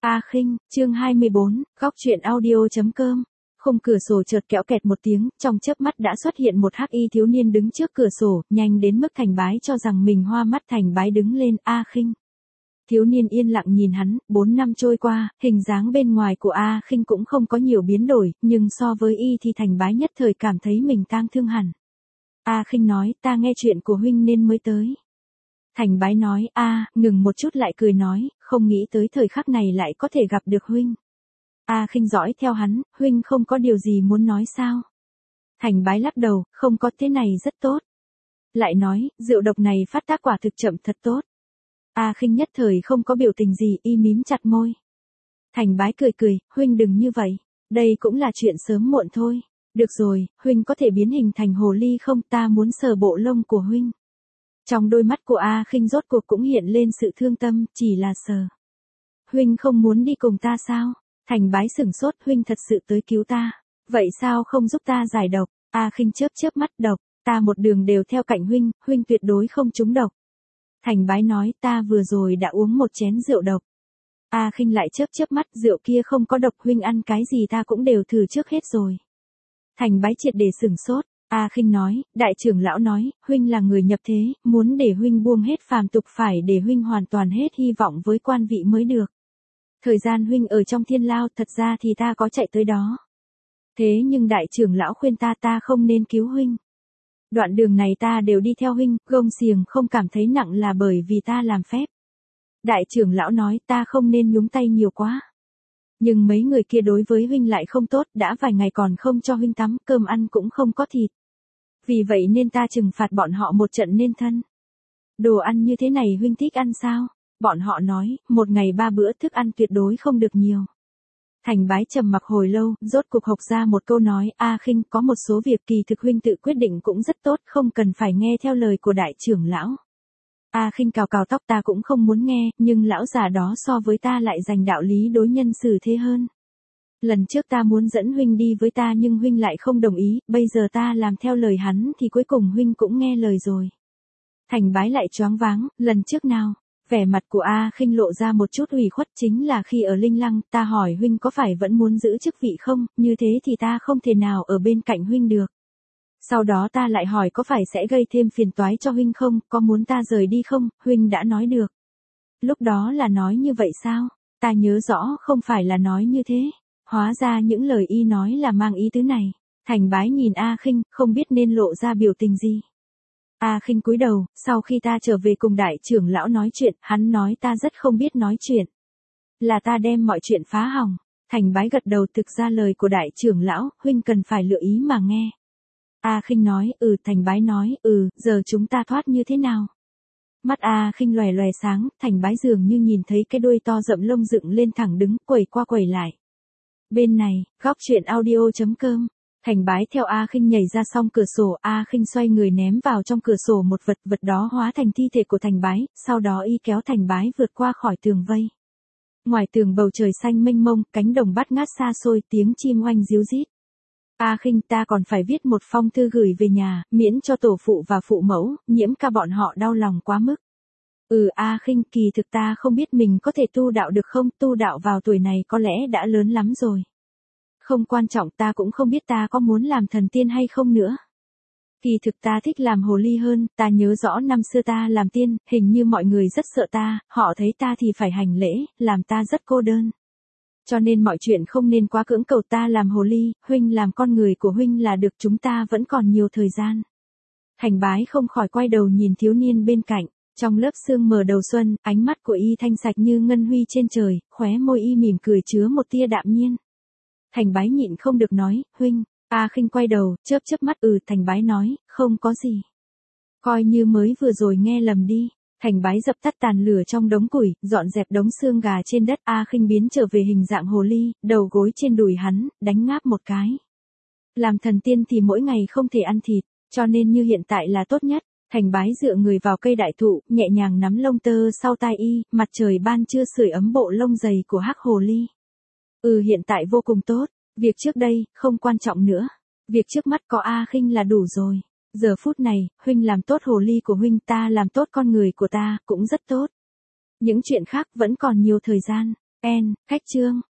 A Khinh, chương 24, góc truyện audio.com. Khung cửa sổ chợt kéo kẹt một tiếng, trong chớp mắt đã xuất hiện một hắc y thiếu niên đứng trước cửa sổ, nhanh đến mức Thành Bái cho rằng mình hoa mắt. Thành Bái đứng lên, A Khinh. Thiếu niên yên lặng nhìn hắn, 4 năm trôi qua, hình dáng bên ngoài của A Khinh cũng không có nhiều biến đổi, nhưng so với y thì Thành Bái nhất thời cảm thấy mình tang thương hẳn. A Khinh nói, ta nghe chuyện của huynh nên mới tới. Thành Bái nói, ngừng một chút lại cười nói, không nghĩ tới thời khắc này lại có thể gặp được huynh. A Khinh dõi theo hắn, huynh không có điều gì muốn nói sao? Thành Bái lắc đầu, không có, thế này rất tốt. Lại nói, rượu độc này phát tác quả thực chậm thật tốt. A Khinh nhất thời không có biểu tình gì, y mím chặt môi. Thành Bái cười cười, huynh đừng như vậy, đây cũng là chuyện sớm muộn thôi. Được rồi, huynh có thể biến hình thành hồ ly không, ta muốn sờ bộ lông của huynh. Trong đôi mắt của A Khinh rốt cuộc cũng hiện lên sự thương tâm, chỉ là sờ. Huynh không muốn đi cùng ta sao? Thành Bái sửng sốt, huynh thật sự tới cứu ta. Vậy sao không giúp ta giải độc? A Khinh chớp mắt, độc, ta một đường đều theo cạnh huynh, huynh tuyệt đối không trúng độc. Thành Bái nói, ta vừa rồi đã uống một chén rượu độc. A Khinh lại chớp mắt, rượu kia không có độc, huynh ăn cái gì ta cũng đều thử trước hết rồi. Thành Bái triệt để sửng sốt. A Khinh nói, đại trưởng lão nói, huynh là người nhập thế, muốn để huynh buông hết phàm tục phải để huynh hoàn toàn hết hy vọng với quan vị mới được. Thời gian huynh ở trong thiên lao, thật ra thì ta có chạy tới đó. Thế nhưng đại trưởng lão khuyên ta không nên cứu huynh. Đoạn đường này ta đều đi theo huynh, gông xiềng không cảm thấy nặng là bởi vì ta làm phép. Đại trưởng lão nói ta không nên nhúng tay nhiều quá. Nhưng mấy người kia đối với huynh lại không tốt, đã vài ngày còn không cho huynh tắm, cơm ăn cũng không có thịt. Vì vậy nên ta trừng phạt bọn họ một trận nên thân. Đồ ăn như thế này huynh thích ăn sao? Bọn họ nói, một ngày 3 bữa thức ăn tuyệt đối không được nhiều. Thành Bái trầm mặc hồi lâu, rốt cuộc hộc ra một câu nói, A Khinh, có một số việc kỳ thực huynh tự quyết định cũng rất tốt, không cần phải nghe theo lời của đại trưởng lão. A Khinh cào tóc, ta cũng không muốn nghe, nhưng lão già đó so với ta lại dành đạo lý đối nhân xử thế hơn. Lần trước ta muốn dẫn huynh đi với ta nhưng huynh lại không đồng ý, bây giờ ta làm theo lời hắn thì cuối cùng huynh cũng nghe lời rồi. Thành Bái lại choáng váng, lần trước nào? Vẻ mặt của A Khinh lộ ra một chút ủy khuất, chính là khi ở Linh Lăng, ta hỏi huynh có phải vẫn muốn giữ chức vị không, như thế thì ta không thể nào ở bên cạnh huynh được. Sau đó ta lại hỏi có phải sẽ gây thêm phiền toái cho huynh không, có muốn ta rời đi không, huynh đã nói được. Lúc đó là nói như vậy sao? Ta nhớ rõ không phải là nói như thế. Hóa ra những lời y nói là mang ý tứ này. Thành Bái nhìn A Khinh, không biết nên lộ ra biểu tình gì. A Khinh cúi đầu, sau khi ta trở về cùng đại trưởng lão nói chuyện, hắn nói ta rất không biết nói chuyện. Là ta đem mọi chuyện phá hỏng. Thành Bái gật đầu, thực ra lời của đại trưởng lão, huynh cần phải lựa ý mà nghe. A Khinh nói, Thành Bái nói, giờ chúng ta thoát như thế nào? Mắt A Khinh lòe sáng, Thành Bái dường như nhìn thấy cái đuôi to rậm lông dựng lên thẳng đứng, quẩy qua quẩy lại. Bên này, góc truyện audio.com. Thành Bái theo A Khinh nhảy ra xong cửa sổ, A Khinh xoay người ném vào trong cửa sổ một vật đó hóa thành thi thể của Thành Bái, sau đó y kéo Thành Bái vượt qua khỏi tường vây. Ngoài tường bầu trời xanh mênh mông, cánh đồng bát ngát xa xôi, tiếng chim oanh ríu rít. A Khinh, ta còn phải viết một phong thư gửi về nhà, miễn cho tổ phụ và phụ mẫu, Nhiễm ca bọn họ đau lòng quá mức. A Khinh, kỳ thực ta không biết mình có thể tu đạo được không, tu đạo vào tuổi này có lẽ đã lớn lắm rồi. Không quan trọng, ta cũng không biết ta có muốn làm thần tiên hay không nữa. Kỳ thực ta thích làm hồ ly hơn, ta nhớ rõ năm xưa ta làm tiên, hình như mọi người rất sợ ta, họ thấy ta thì phải hành lễ, làm ta rất cô đơn. Cho nên mọi chuyện không nên quá cưỡng cầu, ta làm hồ ly, huynh làm con người của huynh là được, chúng ta vẫn còn nhiều thời gian. Thành Bái không khỏi quay đầu nhìn thiếu niên bên cạnh, trong lớp sương mờ đầu xuân, ánh mắt của y thanh sạch như ngân huy trên trời, khóe môi y mỉm cười chứa một tia đạm nhiên. Thành Bái nhịn không được nói, huynh. A Khinh quay đầu, chớp mắt, Thành Bái nói, không có gì. Coi như mới vừa rồi nghe lầm đi. Thành Bái dập tắt tàn lửa trong đống củi, dọn dẹp đống xương gà trên đất. A Khinh biến trở về hình dạng hồ ly, đầu gối trên đùi hắn, đánh ngáp một cái. Làm thần tiên thì mỗi ngày không thể ăn thịt, cho nên như hiện tại là tốt nhất. Thành Bái dựa người vào cây đại thụ, nhẹ nhàng nắm lông tơ sau tai y, mặt trời ban trưa sưởi ấm bộ lông dày của hắc hồ ly. Hiện tại vô cùng tốt, việc trước đây, không quan trọng nữa. Việc trước mắt có A Khinh là đủ rồi. Giờ phút này, huynh làm tốt hồ ly của huynh, ta làm tốt con người của ta, cũng rất tốt. Những chuyện khác vẫn còn nhiều thời gian. N, khách chương.